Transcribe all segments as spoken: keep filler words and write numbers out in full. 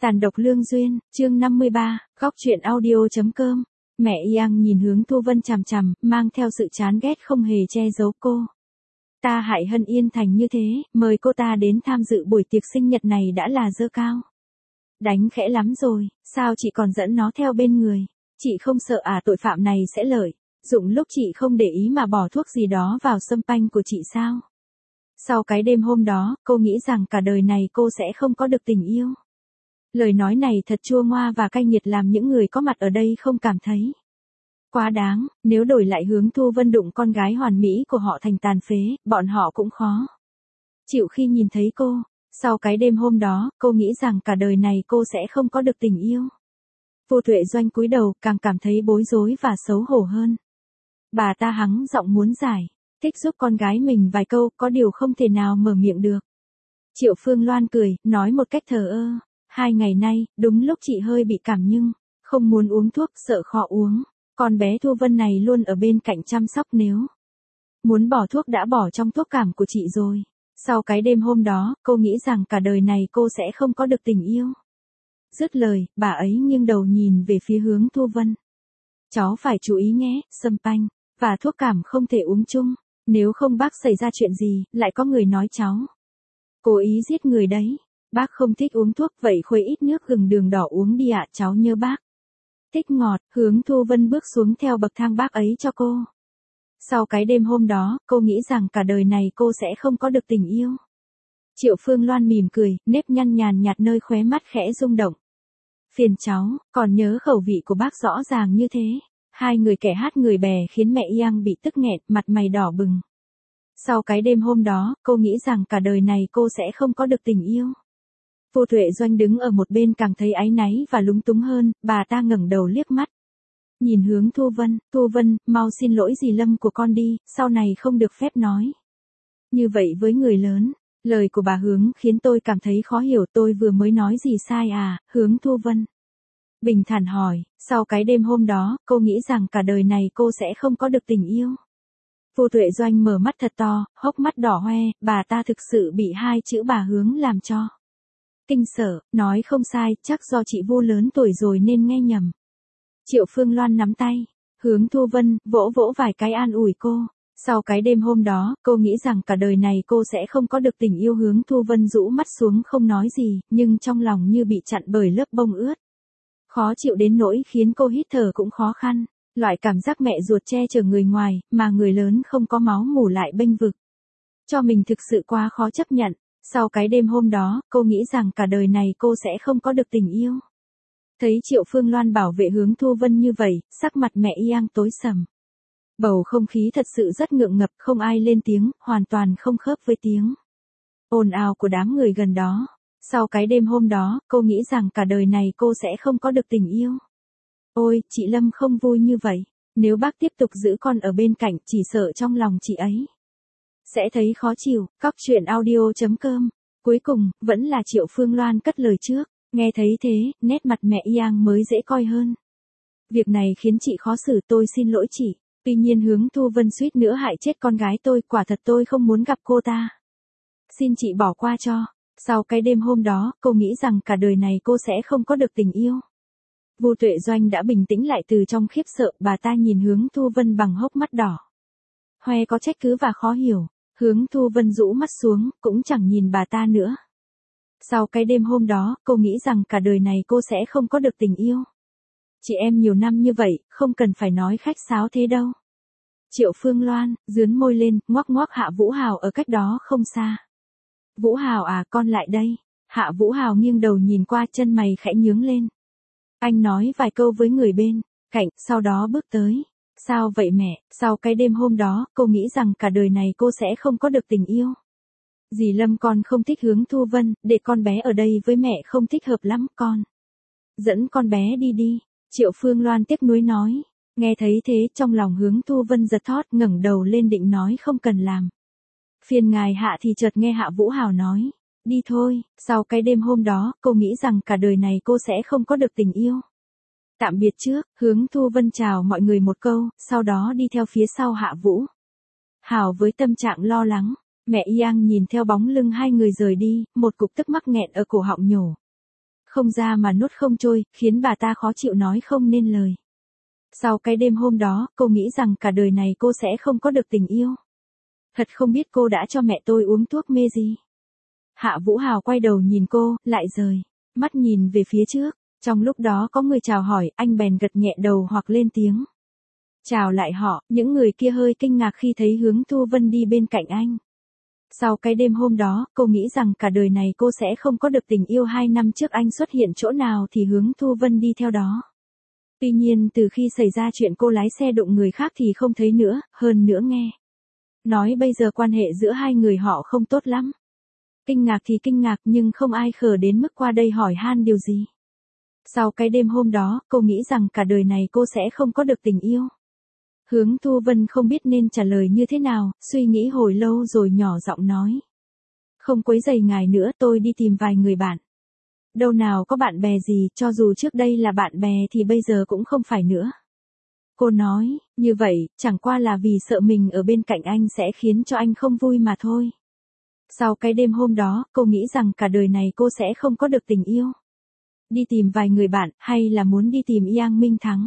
Tàn độc lương duyên, chương năm mươi ba, góc truyện audio.com. Mẹ Yang nhìn hướng Thu Vân chằm chằm, mang theo sự chán ghét không hề che giấu cô. Ta hại Hân Yên Thành như thế, mời cô ta đến tham dự buổi tiệc sinh nhật này đã là dơ cao. Đánh khẽ lắm rồi, sao chị còn dẫn nó theo bên người? Chị không sợ à tội phạm này sẽ lợi dụng lúc chị không để ý mà bỏ thuốc gì đó vào sâm panh của chị sao? Sau cái đêm hôm đó, cô nghĩ rằng cả đời này cô sẽ không có được tình yêu. Lời nói này thật chua ngoa và cay nghiệt làm những người có mặt ở đây không cảm thấy quá đáng, nếu đổi lại hướng Thu Vân đụng con gái hoàn mỹ của họ thành tàn phế, bọn họ cũng khó chịu khi nhìn thấy cô. Sau cái đêm hôm đó, cô nghĩ rằng cả đời này cô sẽ không có được tình yêu. Vô Tuệ Doanh cúi đầu, càng cảm thấy bối rối và xấu hổ hơn. Bà ta hắng giọng muốn giải thích giúp con gái mình vài câu, có điều không thể nào mở miệng được. Triệu Phương Loan cười, nói một cách thờ ơ. Hai ngày nay, đúng lúc chị hơi bị cảm nhưng không muốn uống thuốc, sợ khó uống. Con bé Thu Vân này luôn ở bên cạnh chăm sóc, nếu muốn bỏ thuốc đã bỏ trong thuốc cảm của chị rồi. Sau cái đêm hôm đó, cô nghĩ rằng cả đời này cô sẽ không có được tình yêu. Dứt lời, bà ấy nghiêng đầu nhìn về phía hướng Thu Vân. Cháu phải chú ý nhé, sâm panh và thuốc cảm không thể uống chung. Nếu không bác xảy ra chuyện gì, lại có người nói cháu cố ý giết người đấy. Bác không thích uống thuốc, vậy khuấy ít nước gừng đường đỏ uống đi ạ, cháu nhớ bác thích ngọt. Hướng Thu Vân bước xuống theo bậc thang bác ấy cho cô. Sau cái đêm hôm đó, cô nghĩ rằng cả đời này cô sẽ không có được tình yêu. Triệu Phương Loan mỉm cười, nếp nhăn nhàn nhạt nơi khóe mắt khẽ rung động. Phiền cháu, còn nhớ khẩu vị của bác rõ ràng như thế. Hai người kẻ hát người bè khiến mẹ Yang bị tức nghẹn, mặt mày đỏ bừng. Sau cái đêm hôm đó, cô nghĩ rằng cả đời này cô sẽ không có được tình yêu. Vô Tuệ Doanh đứng ở một bên càng thấy áy náy và lúng túng hơn, bà ta ngẩng đầu liếc mắt. Nhìn hướng Thu Vân, Thu Vân, mau xin lỗi dì Lâm của con đi, sau này không được phép nói như vậy với người lớn. Lời của bà Hướng khiến tôi cảm thấy khó hiểu, tôi vừa mới nói gì sai à, Hướng Thu Vân bình thản hỏi. Sau cái đêm hôm đó, cô nghĩ rằng cả đời này cô sẽ không có được tình yêu. Vô Tuệ Doanh mở mắt thật to, hốc mắt đỏ hoe, bà ta thực sự bị hai chữ bà Hướng làm cho kinh sợ, nói không sai, chắc do chị Vu lớn tuổi rồi nên nghe nhầm. Triệu Phương Loan nắm tay hướng Thu Vân, vỗ vỗ vài cái an ủi cô. Sau cái đêm hôm đó, cô nghĩ rằng cả đời này cô sẽ không có được tình yêu. Hướng Thu Vân rũ mắt xuống không nói gì, nhưng trong lòng như bị chặn bởi lớp bông ướt. Khó chịu đến nỗi khiến cô hít thở cũng khó khăn. Loại cảm giác mẹ ruột che chở người ngoài, mà người lớn không có máu mủ lại bênh vực cho mình thực sự quá khó chấp nhận. Sau cái đêm hôm đó, cô nghĩ rằng cả đời này cô sẽ không có được tình yêu. Thấy Triệu Phương Loan bảo vệ hướng Thu Vân như vậy, sắc mặt mẹ Yang tối sầm. Bầu không khí thật sự rất ngượng ngập, không ai lên tiếng, hoàn toàn không khớp với tiếng ồn ào của đám người gần đó. Sau cái đêm hôm đó, cô nghĩ rằng cả đời này cô sẽ không có được tình yêu. Ôi, chị Lâm không vui như vậy. Nếu bác tiếp tục giữ con ở bên cạnh, chỉ sợ trong lòng chị ấy sẽ thấy khó chịu. Góc truyện audio.com. Cuối cùng, vẫn là Triệu Phương Loan cất lời trước. Nghe thấy thế, nét mặt mẹ Yang mới dễ coi hơn. Việc này khiến chị khó xử, tôi xin lỗi chị. Tuy nhiên hướng Thu Vân suýt nữa hại chết con gái tôi, quả thật tôi không muốn gặp cô ta. Xin chị bỏ qua cho. Sau cái đêm hôm đó, cô nghĩ rằng cả đời này cô sẽ không có được tình yêu. Vô Tuệ Doanh đã bình tĩnh lại từ trong khiếp sợ, bà ta nhìn hướng Thu Vân bằng hốc mắt đỏ hoe có trách cứ và khó hiểu. Hướng Thu Vân rũ mắt xuống, cũng chẳng nhìn bà ta nữa. Sau cái đêm hôm đó, cô nghĩ rằng cả đời này cô sẽ không có được tình yêu. Chị em nhiều năm như vậy, không cần phải nói khách sáo thế đâu. Triệu Phương Loan, dướn môi lên, ngoắc ngoắc Hạ Vũ Hào ở cách đó không xa. Vũ Hào à, con lại đây. Hạ Vũ Hào nghiêng đầu nhìn qua, chân mày khẽ nhướng lên. Anh nói vài câu với người bên cạnh, sau đó bước tới. Sao vậy mẹ? Sau cái đêm hôm đó, cô nghĩ rằng cả đời này cô sẽ không có được tình yêu. Dì Lâm con không thích hướng Thu Vân, để con bé ở đây với mẹ không thích hợp lắm, con dẫn con bé đi đi. Triệu Phương Loan tiếc nuối nói. Nghe thấy thế, trong lòng hướng Thu Vân giật thót, ngẩng đầu lên định nói không cần làm phiền ngài Hạ thì chợt nghe Hạ Vũ Hào nói. Đi thôi. Sau cái đêm hôm đó, cô nghĩ rằng cả đời này cô sẽ không có được tình yêu. Tạm biệt trước, hướng Thu Vân chào mọi người một câu, sau đó đi theo phía sau Hạ Vũ Hào với tâm trạng lo lắng. Mẹ Yang nhìn theo bóng lưng hai người rời đi, một cục tức mắc nghẹn ở cổ họng nhổ không ra mà nuốt không trôi, khiến bà ta khó chịu nói không nên lời. Sau cái đêm hôm đó, cô nghĩ rằng cả đời này cô sẽ không có được tình yêu. Thật không biết cô đã cho mẹ tôi uống thuốc mê gì. Hạ Vũ Hào quay đầu nhìn cô, lại rời mắt nhìn về phía trước. Trong lúc đó có người chào hỏi, anh bèn gật nhẹ đầu hoặc lên tiếng chào lại họ. Những người kia hơi kinh ngạc khi thấy Hướng Thu Vân đi bên cạnh anh. Sau cái đêm hôm đó, cô nghĩ rằng cả đời này cô sẽ không có được tình yêu. Hai năm trước anh xuất hiện chỗ nào thì Hướng Thu Vân đi theo đó. Tuy nhiên từ khi xảy ra chuyện cô lái xe đụng người khác thì không thấy nữa, hơn nữa nghe nói bây giờ quan hệ giữa hai người họ không tốt lắm. Kinh ngạc thì kinh ngạc nhưng không ai khờ đến mức qua đây hỏi han điều gì. Sau cái đêm hôm đó, cô nghĩ rằng cả đời này cô sẽ không có được tình yêu. Hướng Thu Vân không biết nên trả lời như thế nào, suy nghĩ hồi lâu rồi nhỏ giọng nói. Không quấy rầy ngài nữa, tôi đi tìm vài người bạn. Đâu nào có bạn bè gì, cho dù trước đây là bạn bè thì bây giờ cũng không phải nữa. Cô nói, như vậy, chẳng qua là vì sợ mình ở bên cạnh anh sẽ khiến cho anh không vui mà thôi. Sau cái đêm hôm đó, cô nghĩ rằng cả đời này cô sẽ không có được tình yêu. Đi tìm vài người bạn, hay là muốn đi tìm Yang Minh Thắng?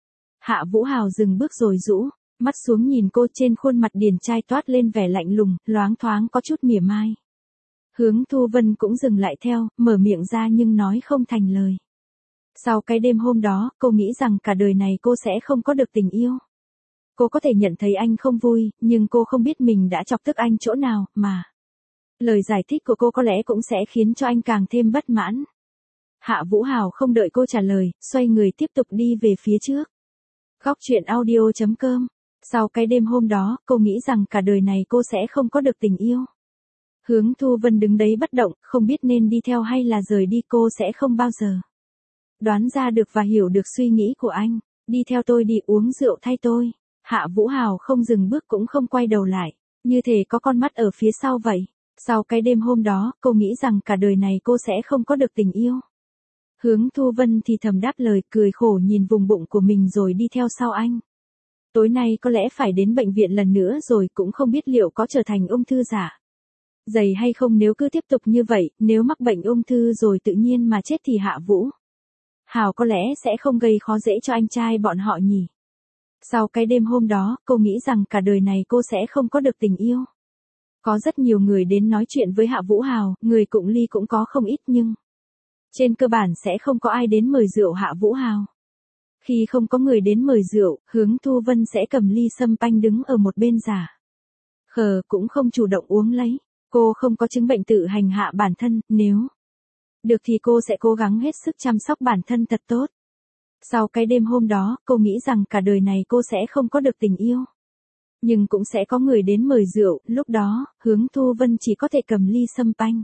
Hạ Vũ Hào dừng bước rồi rũ mắt xuống nhìn cô, trên khuôn mặt điển trai toát lên vẻ lạnh lùng, loáng thoáng có chút mỉa mai. Hướng Thu Vân cũng dừng lại theo, mở miệng ra nhưng nói không thành lời. Sau cái đêm hôm đó, cô nghĩ rằng cả đời này cô sẽ không có được tình yêu. Cô có thể nhận thấy anh không vui, nhưng cô không biết mình đã chọc tức anh chỗ nào, mà lời giải thích của cô có lẽ cũng sẽ khiến cho anh càng thêm bất mãn. Hạ Vũ Hào không đợi cô trả lời, xoay người tiếp tục đi về phía trước. Góc truyện audio chấm com. Sau cái đêm hôm đó, cô nghĩ rằng cả đời này cô sẽ không có được tình yêu. Hướng Thu Vân đứng đấy bất động, không biết nên đi theo hay là rời đi. Cô sẽ không bao giờ đoán ra được và hiểu được suy nghĩ của anh. Đi theo tôi đi, uống rượu thay tôi. Hạ Vũ Hào không dừng bước cũng không quay đầu lại, như thể có con mắt ở phía sau vậy. Sau cái đêm hôm đó, cô nghĩ rằng cả đời này cô sẽ không có được tình yêu. Hướng Thu Vân thì thầm đáp lời, cười khổ nhìn vùng bụng của mình rồi đi theo sau anh. Tối nay có lẽ phải đến bệnh viện lần nữa rồi, cũng không biết liệu có trở thành ung thư giả dày hay không nếu cứ tiếp tục như vậy. Nếu mắc bệnh ung thư rồi tự nhiên mà chết thì Hạ Vũ Hào có lẽ sẽ không gây khó dễ cho anh trai bọn họ nhỉ. Sau cái đêm hôm đó, cô nghĩ rằng cả đời này cô sẽ không có được tình yêu. Có rất nhiều người đến nói chuyện với Hạ Vũ Hào, người cụng ly cũng có không ít nhưng trên cơ bản sẽ không có ai đến mời rượu Hạ Vũ Hào. Khi không có người đến mời rượu, Hướng Thu Vân sẽ cầm ly sâm panh đứng ở một bên giả khờ, cũng không chủ động uống lấy. Cô không có chứng bệnh tự hành hạ bản thân, nếu được thì cô sẽ cố gắng hết sức chăm sóc bản thân thật tốt. Sau cái đêm hôm đó, cô nghĩ rằng cả đời này cô sẽ không có được tình yêu. Nhưng cũng sẽ có người đến mời rượu, lúc đó, Hướng Thu Vân chỉ có thể cầm ly sâm panh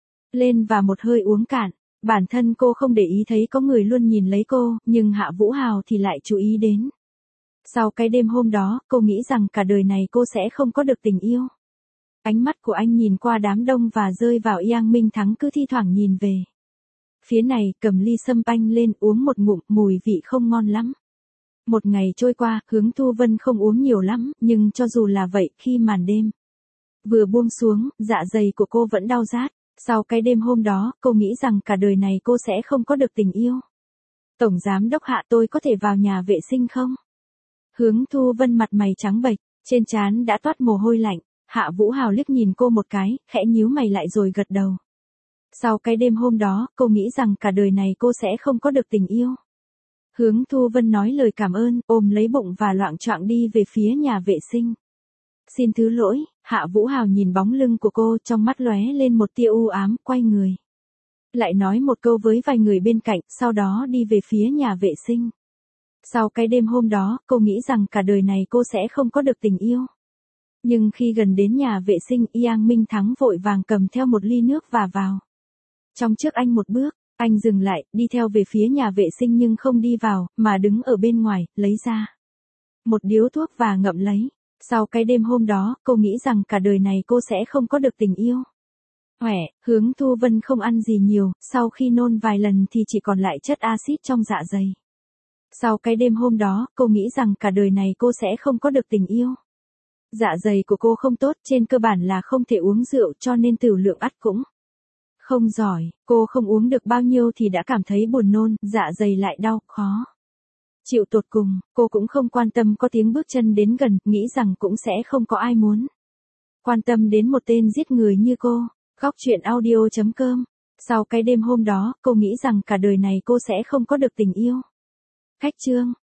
lên và một hơi uống cạn. Bản thân cô không để ý thấy có người luôn nhìn lấy cô, nhưng Hạ Vũ Hào thì lại chú ý đến. Sau cái đêm hôm đó, cô nghĩ rằng cả đời này cô sẽ không có được tình yêu. Ánh mắt của anh nhìn qua đám đông và rơi vào Yang Minh Thắng, cứ thi thoảng nhìn về phía này, cầm ly sâm panh lên uống một ngụm, mùi vị không ngon lắm. Một ngày trôi qua, Hướng Thu Vân không uống nhiều lắm, nhưng cho dù là vậy, khi màn đêm vừa buông xuống, dạ dày của cô vẫn đau rát. Sau cái đêm hôm đó, cô nghĩ rằng cả đời này cô sẽ không có được tình yêu. Tổng giám đốc Hạ, tôi có thể vào nhà vệ sinh không? Hướng Thu Vân mặt mày trắng bệch, trên trán đã toát mồ hôi lạnh. Hạ Vũ Hào liếc nhìn cô một cái, khẽ nhíu mày lại rồi gật đầu. Sau cái đêm hôm đó, cô nghĩ rằng cả đời này cô sẽ không có được tình yêu. Hướng Thu Vân nói lời cảm ơn, ôm lấy bụng và loạng choạng đi về phía nhà vệ sinh. Xin thứ lỗi. Hạ Vũ Hào nhìn bóng lưng của cô, trong mắt lóe lên một tia u ám, quay người lại nói một câu với vài người bên cạnh, sau đó đi về phía nhà vệ sinh. Sau cái đêm hôm đó, cô nghĩ rằng cả đời này cô sẽ không có được tình yêu. Nhưng khi gần đến nhà vệ sinh, Yang Minh Thắng vội vàng cầm theo một ly nước và vào trong trước anh một bước. Anh dừng lại, đi theo về phía nhà vệ sinh nhưng không đi vào, mà đứng ở bên ngoài, lấy ra một điếu thuốc và ngậm lấy. Sau cái đêm hôm đó, cô nghĩ rằng cả đời này cô sẽ không có được tình yêu. Khỏe, Hướng Thu Vân không ăn gì nhiều, sau khi nôn vài lần thì chỉ còn lại chất axit trong dạ dày. Sau cái đêm hôm đó, cô nghĩ rằng cả đời này cô sẽ không có được tình yêu. Dạ dày của cô không tốt, trên cơ bản là không thể uống rượu, cho nên tiểu lượng ắt cũng Không giỏi, cô không uống được bao nhiêu thì đã cảm thấy buồn nôn, dạ dày lại đau, khó chịu tột cùng, cô cũng không quan tâm có tiếng bước chân đến gần, nghĩ rằng cũng sẽ không có ai muốn quan tâm đến một tên giết người như cô. Góc truyện audio chấm com. Sau cái đêm hôm đó, cô nghĩ rằng cả đời này cô sẽ không có được tình yêu. Khách trương